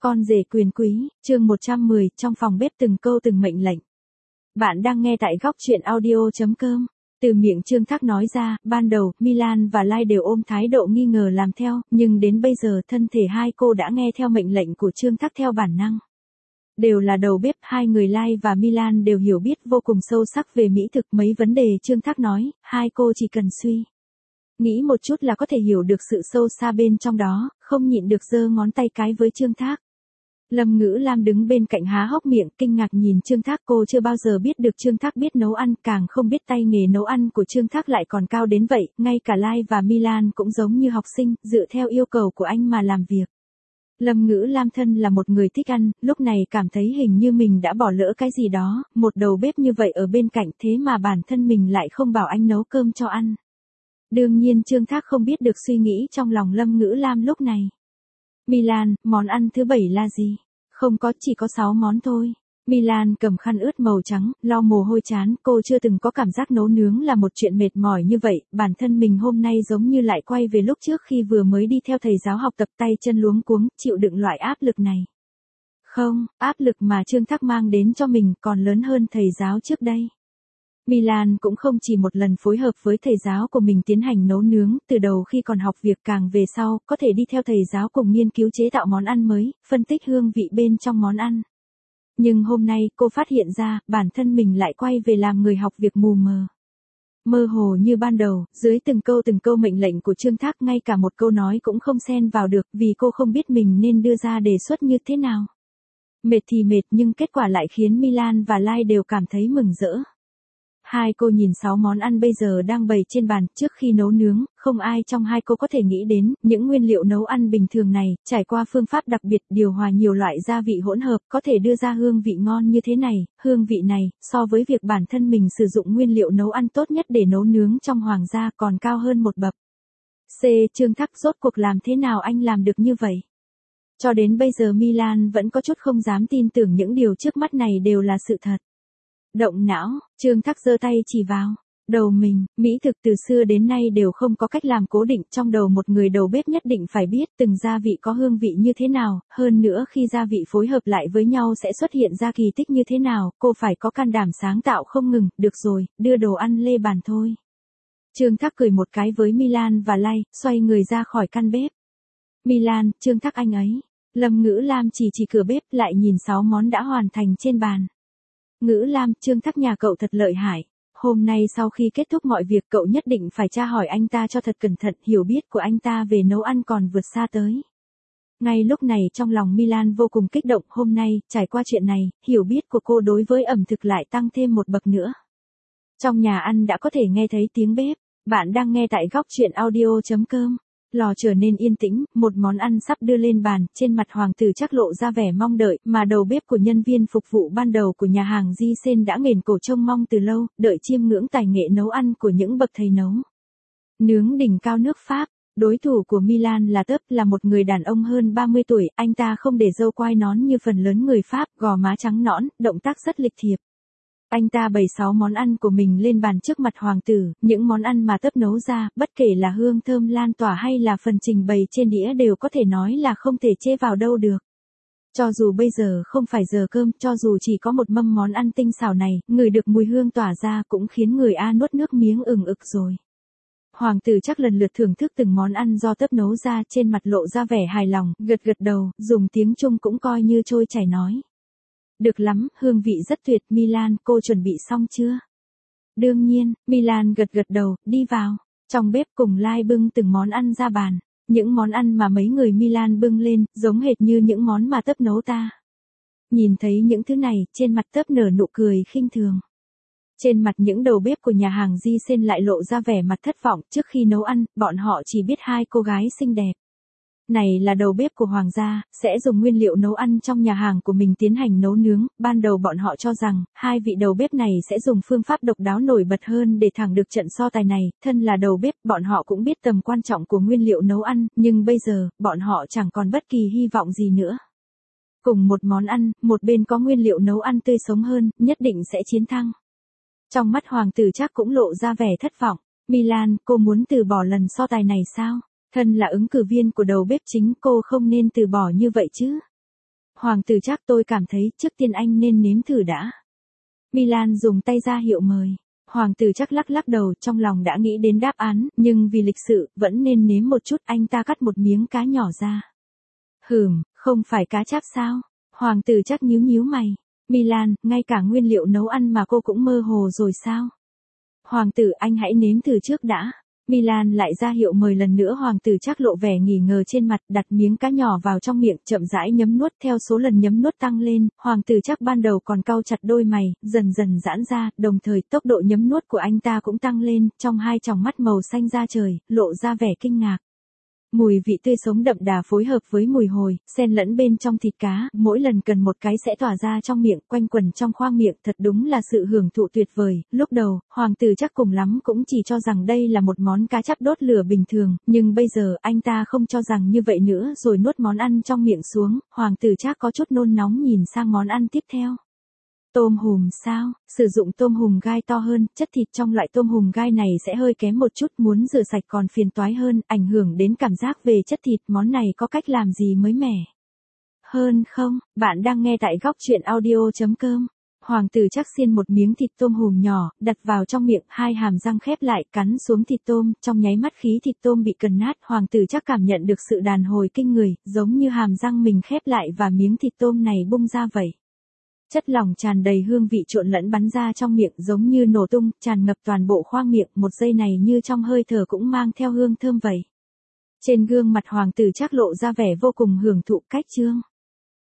Con rể quyền quý, chương 110, trong phòng bếp từng câu từng mệnh lệnh. Bạn đang nghe tại góc truyện audio.com. Từ miệng Trương Thác nói ra, ban đầu, Milan và Lai đều ôm thái độ nghi ngờ làm theo, nhưng đến bây giờ thân thể hai cô đã nghe theo mệnh lệnh của Trương Thác theo bản năng. Đều là đầu bếp, hai người Lai và Milan đều hiểu biết vô cùng sâu sắc về mỹ thực, mấy vấn đề Trương Thác nói, hai cô chỉ cần suy nghĩ một chút là có thể hiểu được sự sâu xa bên trong đó, không nhịn được giơ ngón tay cái với Trương Thác. Lâm Ngữ Lam đứng bên cạnh há hốc miệng, kinh ngạc nhìn Trương Thác, cô chưa bao giờ biết được Trương Thác biết nấu ăn, càng không biết tay nghề nấu ăn của Trương Thác lại còn cao đến vậy, ngay cả Lai và Milan cũng giống như học sinh, dựa theo yêu cầu của anh mà làm việc. Lâm Ngữ Lam thân là một người thích ăn, lúc này cảm thấy hình như mình đã bỏ lỡ cái gì đó, một đầu bếp như vậy ở bên cạnh thế mà bản thân mình lại không bảo anh nấu cơm cho ăn. Đương nhiên Trương Thác không biết được suy nghĩ trong lòng Lâm Ngữ Lam lúc này. Milan, món ăn thứ 7 là gì? Không có, chỉ có 6 món thôi. Milan cầm khăn ướt màu trắng, lau mồ hôi chán, cô chưa từng có cảm giác nấu nướng là một chuyện mệt mỏi như vậy, bản thân mình hôm nay giống như lại quay về lúc trước khi vừa mới đi theo thầy giáo học tập, tay chân luống cuống, chịu đựng loại áp lực này. Không, áp lực mà Trương Thác mang đến cho mình còn lớn hơn thầy giáo trước đây. Milan cũng không chỉ một lần phối hợp với thầy giáo của mình tiến hành nấu nướng, từ đầu khi còn học việc càng về sau, có thể đi theo thầy giáo cùng nghiên cứu chế tạo món ăn mới, phân tích hương vị bên trong món ăn. Nhưng hôm nay cô phát hiện ra, bản thân mình lại quay về làm người học việc mù mờ. Mơ hồ như ban đầu, dưới từng câu mệnh lệnh của Trương Thác, ngay cả một câu nói cũng không xen vào được, vì cô không biết mình nên đưa ra đề xuất như thế nào. Mệt thì mệt nhưng kết quả lại khiến Milan và Lai đều cảm thấy mừng rỡ. Hai cô nhìn 6 món ăn bây giờ đang bày trên bàn, trước khi nấu nướng, không ai trong hai cô có thể nghĩ đến, những nguyên liệu nấu ăn bình thường này, trải qua phương pháp đặc biệt điều hòa nhiều loại gia vị hỗn hợp, có thể đưa ra hương vị ngon như thế này, hương vị này, so với việc bản thân mình sử dụng nguyên liệu nấu ăn tốt nhất để nấu nướng trong hoàng gia còn cao hơn một bậc. Trương Thác, rốt cuộc làm thế nào anh làm được như vậy? Cho đến bây giờ Milan vẫn có chút không dám tin tưởng những điều trước mắt này đều là sự thật. Động não, Trương Thác giơ tay chỉ vào đầu mình, mỹ thực từ xưa đến nay đều không có cách làm cố định, trong đầu một người đầu bếp nhất định phải biết từng gia vị có hương vị như thế nào, hơn nữa khi gia vị phối hợp lại với nhau sẽ xuất hiện ra kỳ tích như thế nào, cô phải có can đảm sáng tạo không ngừng, được rồi, đưa đồ ăn lên bàn thôi. Trương Thác cười một cái với Milan và Lai, xoay người ra khỏi căn bếp. Milan, Trương Thác anh ấy. Lâm Ngữ Lam chỉ cửa bếp lại nhìn 6 món đã hoàn thành trên bàn. Ngữ Lam, Trương Thác nhà cậu thật lợi hại. Hôm nay sau khi kết thúc mọi việc cậu nhất định phải tra hỏi anh ta cho thật cẩn thận, hiểu biết của anh ta về nấu ăn còn vượt xa tới. Ngay lúc này trong lòng Milan vô cùng kích động, hôm nay, trải qua chuyện này, hiểu biết của cô đối với ẩm thực lại tăng thêm một bậc nữa. Trong nhà ăn đã có thể nghe thấy tiếng bếp, bạn đang nghe tại góc truyện audio.com. Lò trở nên yên tĩnh, một món ăn sắp đưa lên bàn, trên mặt hoàng tử chắc lộ ra vẻ mong đợi, mà đầu bếp của nhân viên phục vụ ban đầu của nhà hàng Di Sen đã nghển cổ trông mong từ lâu, đợi chiêm ngưỡng tài nghệ nấu ăn của những bậc thầy nấu nướng đỉnh cao nước Pháp. Đối thủ của Milan là Tớp, là một người đàn ông hơn 30 tuổi, anh ta không để râu quai nón như phần lớn người Pháp, gò má trắng nõn, động tác rất lịch thiệp. Anh ta bày 6 món ăn của mình lên bàn trước mặt hoàng tử, những món ăn mà Tớp nấu ra, bất kể là hương thơm lan tỏa hay là phần trình bày trên đĩa đều có thể nói là không thể chê vào đâu được. Cho dù bây giờ không phải giờ cơm, cho dù chỉ có một mâm món ăn tinh xảo này, ngửi được mùi hương tỏa ra cũng khiến người nuốt nước miếng ừng ực rồi. Hoàng tử chắc lần lượt thưởng thức từng món ăn do Tớp nấu ra, trên mặt lộ ra vẻ hài lòng, gật đầu, dùng tiếng Trung cũng coi như trôi chảy nói. Được lắm, hương vị rất tuyệt, Milan, cô chuẩn bị xong chưa? Đương nhiên, Milan gật đầu, đi vào. Trong bếp cùng Lai bưng từng món ăn ra bàn. Những món ăn mà mấy người Milan bưng lên, giống hệt như những món mà Tớp nấu ta. Nhìn thấy những thứ này, trên mặt Tớp nở nụ cười khinh thường. Trên mặt những đầu bếp của nhà hàng Di Sen lại lộ ra vẻ mặt thất vọng, trước khi nấu ăn, bọn họ chỉ biết 2 cô gái xinh đẹp này là đầu bếp của hoàng gia, sẽ dùng nguyên liệu nấu ăn trong nhà hàng của mình tiến hành nấu nướng, ban đầu bọn họ cho rằng, 2 vị đầu bếp này sẽ dùng phương pháp độc đáo nổi bật hơn để thắng được trận so tài này, thân là đầu bếp, bọn họ cũng biết tầm quan trọng của nguyên liệu nấu ăn, nhưng bây giờ, bọn họ chẳng còn bất kỳ hy vọng gì nữa. Cùng một món ăn, một bên có nguyên liệu nấu ăn tươi sống hơn, nhất định sẽ chiến thắng. Trong mắt hoàng tử chắc cũng lộ ra vẻ thất vọng. Milan, cô muốn từ bỏ lần so tài này sao? Thân là ứng cử viên của đầu bếp chính, cô không nên từ bỏ như vậy chứ. Hoàng tử Trác, tôi cảm thấy trước tiên anh nên nếm thử đã. Milan dùng tay ra hiệu mời. Hoàng tử Trác lắc lắc đầu, trong lòng đã nghĩ đến đáp án, nhưng vì lịch sự, vẫn nên nếm một chút. Anh ta cắt một miếng cá nhỏ ra. Không phải cá cháp sao? Hoàng tử Trác nhíu nhíu mày. Milan, ngay cả nguyên liệu nấu ăn mà cô cũng mơ hồ rồi sao? Hoàng tử, anh hãy nếm thử trước đã. Milan lại ra hiệu mời lần nữa. Hoàng tử Trác lộ vẻ nghi ngờ trên mặt, đặt miếng cá nhỏ vào trong miệng, chậm rãi nhấm nuốt. Theo số lần nhấm nuốt tăng lên, Hoàng tử Trác ban đầu còn cau chặt đôi mày, dần dần giãn ra, đồng thời tốc độ nhấm nuốt của anh ta cũng tăng lên, trong hai tròng mắt màu xanh da trời, lộ ra vẻ kinh ngạc. Mùi vị tươi sống đậm đà phối hợp với mùi hồi, xen lẫn bên trong thịt cá, mỗi lần cần một cái sẽ tỏa ra trong miệng, quanh quẩn trong khoang miệng, thật đúng là sự hưởng thụ tuyệt vời. Lúc đầu, Hoàng tử Trác cùng lắm cũng chỉ cho rằng đây là một món cá chắp đốt lửa bình thường, nhưng bây giờ anh ta không cho rằng như vậy nữa, rồi nuốt món ăn trong miệng xuống. Hoàng tử Trác có chút nôn nóng nhìn sang món ăn tiếp theo. Tôm hùm sao? Sử dụng tôm hùm gai to hơn, chất thịt trong loại tôm hùm gai này sẽ hơi kém một chút, muốn rửa sạch còn phiền toái hơn, ảnh hưởng đến cảm giác về chất thịt. Món này có cách làm gì mới mẻ hơn không? Bạn đang nghe tại góc truyện audio.com. Hoàng tử Trác xiên một miếng thịt tôm hùm nhỏ, đặt vào trong miệng, hai hàm răng khép lại, cắn xuống thịt tôm, trong nháy mắt khí thịt tôm bị cần nát. Hoàng tử Trác cảm nhận được sự đàn hồi kinh người, giống như hàm răng mình khép lại và miếng thịt tôm này bung ra vậy. Chất lỏng tràn đầy hương vị trộn lẫn bắn ra trong miệng giống như nổ tung, tràn ngập toàn bộ khoang miệng, một giây này như trong hơi thở cũng mang theo hương thơm vậy. Trên gương mặt Hoàng tử Trác lộ ra vẻ vô cùng hưởng thụ. Cách chương